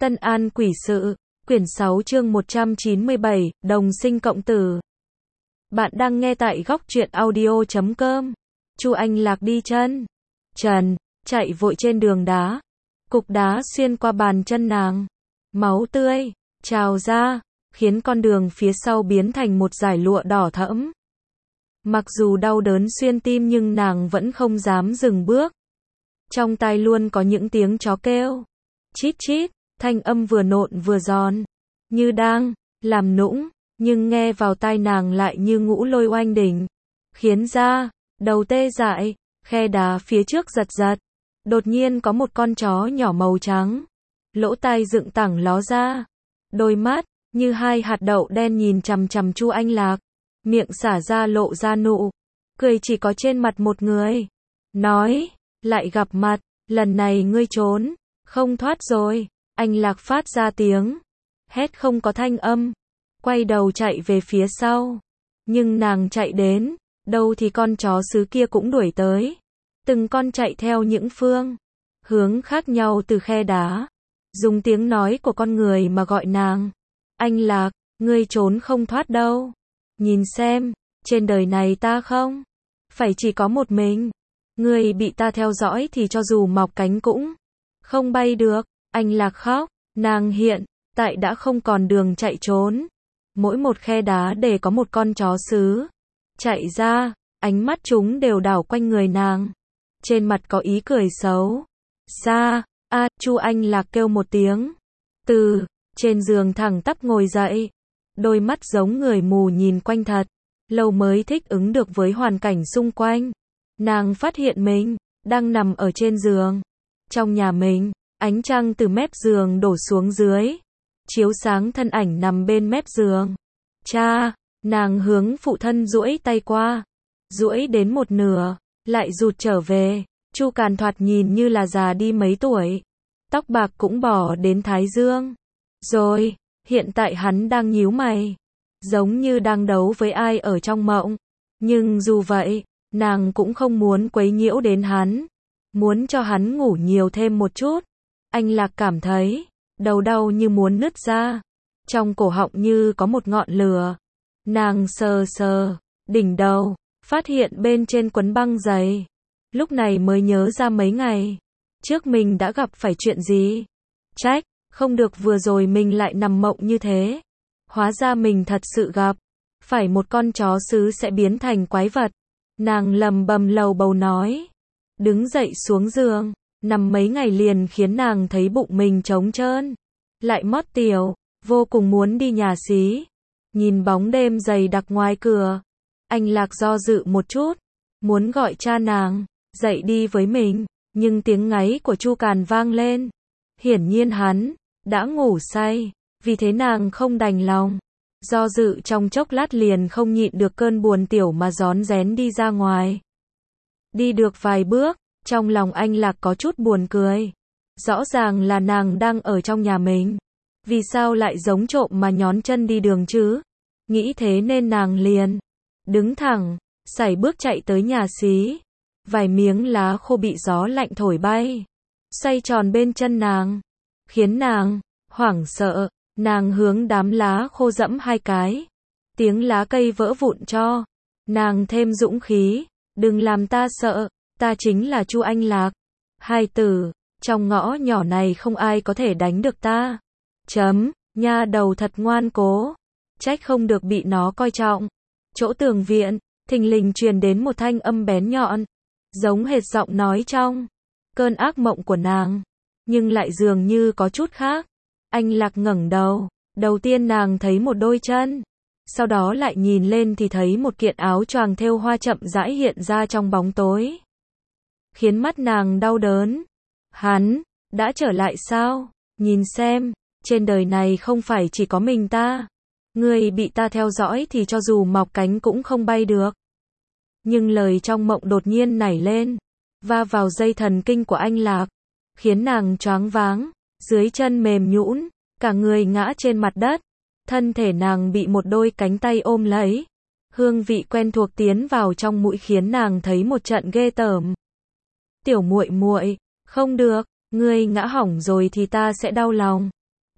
Tân An Quỷ Sự, quyển 6 chương 197, Đồng sinh cộng tử. Bạn đang nghe tại góc truyện audio.com. Chu Anh Lạc đi chân trần, chạy vội trên đường đá. Cục đá xuyên qua bàn chân nàng. Máu tươi trào ra, khiến con đường phía sau biến thành một dải lụa đỏ thẫm. Mặc dù đau đớn xuyên tim nhưng nàng vẫn không dám dừng bước. Trong tai luôn có những tiếng chó kêu. Chít chít, thanh âm vừa nộn vừa giòn, như đang làm nũng, nhưng nghe vào tai nàng lại như ngũ lôi oanh đỉnh, khiến da đầu tê dại. Khe đá phía trước giật giật, đột nhiên có một con chó nhỏ màu trắng, lỗ tai dựng thẳng ló ra, đôi mắt như hai hạt đậu đen nhìn chằm chằm Chu Anh Lạc, miệng xả ra lộ ra nụ cười chỉ có trên mặt một người. Nói, lại gặp mặt, lần này ngươi trốn không thoát rồi. Anh Lạc phát ra tiếng hét không có thanh âm, quay đầu chạy về phía sau. Nhưng nàng chạy đến đâu thì con chó xứ kia cũng đuổi tới, từng con chạy theo những phương hướng khác nhau từ khe đá, dùng tiếng nói của con người mà gọi nàng. Anh Lạc, ngươi trốn không thoát đâu. Nhìn xem, trên đời này ta không phải chỉ có một mình. Ngươi bị ta theo dõi thì cho dù mọc cánh cũng không bay được. Anh Lạc khóc, nàng hiện tại đã không còn đường chạy trốn. Mỗi một khe đá để có một con chó xứ chạy ra, ánh mắt chúng đều đảo quanh người nàng. Trên mặt có ý cười xấu xa. Chu Anh Lạc kêu một tiếng, từ trên giường thẳng tắp ngồi dậy, đôi mắt giống người mù nhìn quanh thật lâu mới thích ứng được với hoàn cảnh xung quanh. Nàng phát hiện mình đang nằm ở trên giường trong nhà mình. Ánh trăng từ mép giường đổ xuống dưới, chiếu sáng thân ảnh nằm bên mép giường. Cha, nàng hướng phụ thân duỗi tay qua, duỗi đến một nửa, lại rụt trở về. Chu Càn thoạt nhìn như là già đi mấy tuổi, tóc bạc cũng bỏ đến thái dương rồi. Hiện tại hắn đang nhíu mày, giống như đang đấu với ai ở trong mộng. Nhưng dù vậy, nàng cũng không muốn quấy nhiễu đến hắn, muốn cho hắn ngủ nhiều thêm một chút. Anh Lạc cảm thấy đầu đau như muốn nứt ra, trong cổ họng như có một ngọn lửa. Nàng sờ sờ đỉnh đầu, phát hiện bên trên quấn băng dày. Lúc này mới nhớ ra mấy ngày trước mình đã gặp phải chuyện gì. Trách không được vừa rồi mình lại nằm mộng như thế. Hóa ra mình thật sự gặp phải một con chó xứ sẽ biến thành quái vật. Nàng lầm bầm lầu bầu nói, đứng dậy xuống giường. Nằm mấy ngày liền khiến nàng thấy bụng mình trống trơn, lại mót tiểu, vô cùng muốn đi nhà xí. Nhìn bóng đêm dày đặc ngoài cửa, anh Lạc do dự một chút, muốn gọi cha nàng dậy đi với mình, nhưng tiếng ngáy của Chu Càn vang lên. Hiển nhiên hắn đã ngủ say, vì thế nàng không đành lòng. Do dự trong chốc lát liền không nhịn được cơn buồn tiểu mà rón rén đi ra ngoài. Đi được vài bước, trong lòng anh Lạc có chút buồn cười. Rõ ràng là nàng đang ở trong nhà mình, vì sao lại giống trộm mà nhón chân đi đường chứ? Nghĩ thế nên nàng liền đứng thẳng, sải bước chạy tới nhà xí. Vài miếng lá khô bị gió lạnh thổi bay, xoay tròn bên chân nàng, khiến nàng hoảng sợ. Nàng hướng đám lá khô dẫm hai cái, tiếng lá cây vỡ vụn cho nàng thêm dũng khí. Đừng làm ta sợ, ta chính là Chu Anh Lạc. Hai tử, trong ngõ nhỏ này không ai có thể đánh được ta. Nha đầu thật ngoan cố, trách không được bị nó coi trọng. Chỗ tường viện, thình lình truyền đến một thanh âm bén nhọn, giống hệt giọng nói trong cơn ác mộng của nàng, nhưng lại dường như có chút khác. Anh Lạc ngẩng đầu, đầu tiên nàng thấy một đôi chân, sau đó lại nhìn lên thì thấy một kiện áo choàng thêu hoa chậm rãi hiện ra trong bóng tối, khiến mắt nàng đau đớn. Hắn đã trở lại sao? Nhìn xem, trên đời này không phải chỉ có mình ta. Ngươi bị ta theo dõi thì cho dù mọc cánh cũng không bay được. Nhưng lời trong mộng đột nhiên nảy lên, va vào dây thần kinh của anh Lạc, khiến nàng choáng váng, dưới chân mềm nhũn, cả người ngã trên mặt đất. Thân thể nàng bị một đôi cánh tay ôm lấy. Hương vị quen thuộc tiến vào trong mũi khiến nàng thấy một trận ghê tởm. Tiểu muội muội, không được, ngươi ngã hỏng rồi thì ta sẽ đau lòng.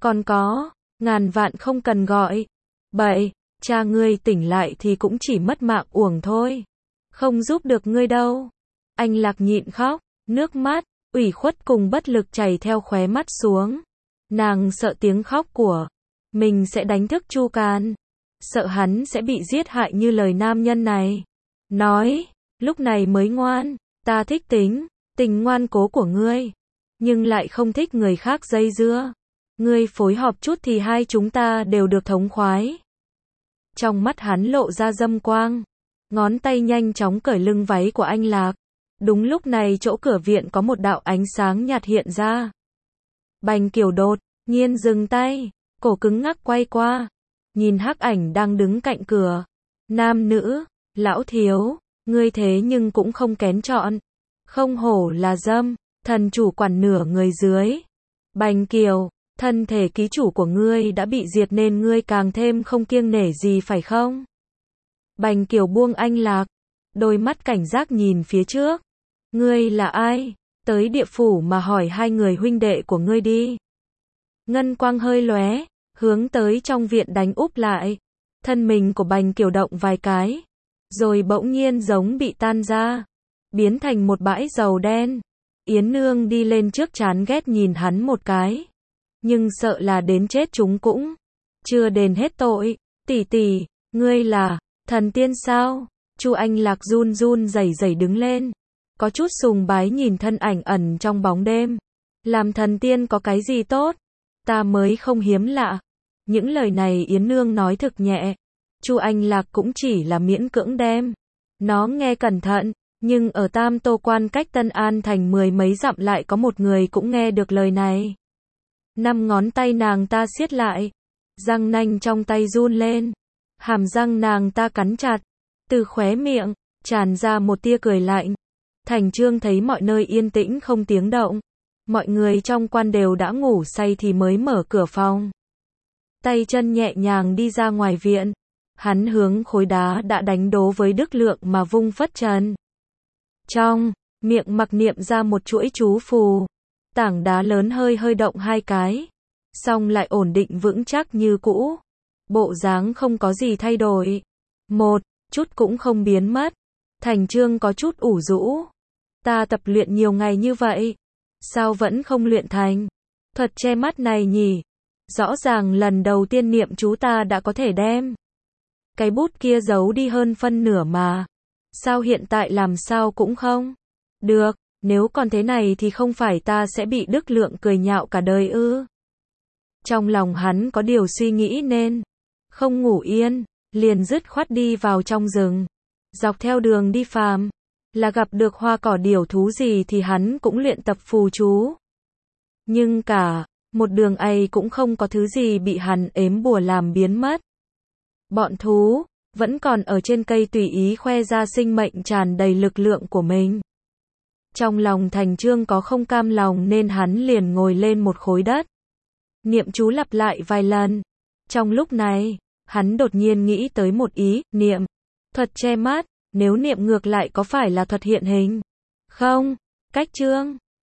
Còn có, ngàn vạn không cần gọi. Bậy, cha ngươi tỉnh lại thì cũng chỉ mất mạng uổng thôi. Không giúp được ngươi đâu. Anh Lạc nhịn khóc, nước mắt, ủy khuất cùng bất lực chảy theo khóe mắt xuống. Nàng sợ tiếng khóc của mình sẽ đánh thức Chu Càn. Sợ hắn sẽ bị giết hại như lời nam nhân này. Nói, lúc này mới ngoan, ta thích tình ngoan cố của ngươi. Nhưng lại không thích người khác dây dưa. Ngươi phối hợp chút thì hai chúng ta đều được thống khoái. Trong mắt hắn lộ ra dâm quang. Ngón tay nhanh chóng cởi lưng váy của anh Lạc. Đúng lúc này chỗ cửa viện có một đạo ánh sáng nhạt hiện ra. Bành Kiều đột nhiên dừng tay, cổ cứng ngắc quay qua. Nhìn hắc ảnh đang đứng cạnh cửa. Nam nữ, lão thiếu, ngươi thế nhưng cũng không kén chọn. Không hổ là dâm, thần chủ quản nửa người dưới. Bành Kiều, thân thể ký chủ của ngươi đã bị diệt nên ngươi càng thêm không kiêng nể gì phải không? Bành Kiều buông anh Lạc, đôi mắt cảnh giác nhìn phía trước. Ngươi là ai? Tới địa phủ mà hỏi hai người huynh đệ của ngươi đi. Ngân quang hơi lóe, hướng tới trong viện đánh úp lại. Thân mình của Bành Kiều động vài cái, rồi bỗng nhiên giống bị tan ra, biến thành một bãi dầu đen. Yến Nương đi lên trước chán ghét nhìn hắn một cái, nhưng sợ là đến chết chúng cũng chưa đền hết tội. Tỷ tỷ, ngươi là thần tiên sao? Chu Anh Lạc run run rẩy rẩy đứng lên, có chút sùng bái nhìn thân ảnh ẩn trong bóng đêm. Làm thần tiên có cái gì tốt? Ta mới không hiếm lạ. Những lời này Yến Nương nói thực nhẹ. Chu Anh Lạc cũng chỉ là miễn cưỡng đem nó nghe cẩn thận, nhưng ở Tam Tô Quan cách Tân An thành 10 mấy dặm lại có một người cũng nghe được lời này. 5 ngón tay nàng ta siết lại, răng nanh trong tay run lên, hàm răng nàng ta cắn chặt, từ khóe miệng tràn ra một tia cười lạnh. Thành Trương thấy mọi nơi yên tĩnh không tiếng động, mọi người trong quan đều đã ngủ say thì mới mở cửa phòng. Tay chân nhẹ nhàng đi ra ngoài viện, hắn hướng khối đá đã đánh đố với Đức Lượng mà vung phất trần. Trong miệng mặc niệm ra một chuỗi chú phù, tảng đá lớn hơi hơi động hai cái, xong lại ổn định vững chắc như cũ. Bộ dáng không có gì thay đổi, một chút cũng không biến mất. Thành Trương có chút ủ rũ. Ta tập luyện nhiều ngày như vậy, sao vẫn không luyện thành thuật che mắt này nhỉ? Rõ ràng lần đầu tiên niệm chú ta đã có thể đem cái bút kia giấu đi hơn phân nửa mà. Sao hiện tại làm sao cũng không được, nếu còn thế này thì không phải ta sẽ bị Đức Lượng cười nhạo cả đời ư? Trong lòng hắn có điều suy nghĩ nên không ngủ yên, liền dứt khoát đi vào trong rừng. Dọc theo đường đi phàm, là gặp được hoa cỏ điểu thú gì thì hắn cũng luyện tập phù chú. Nhưng cả một đường ấy cũng không có thứ gì bị hắn ếm bùa làm biến mất. Bọn thú vẫn còn ở trên cây tùy ý khoe ra sinh mệnh tràn đầy lực lượng của mình. Trong lòng Thành Trương có không cam lòng nên hắn liền ngồi lên một khối đất, niệm chú lặp lại vài lần. Trong lúc này, hắn đột nhiên nghĩ tới một ý niệm thuật che mắt, nếu niệm ngược lại có phải là thuật hiện hình không? Cách Trương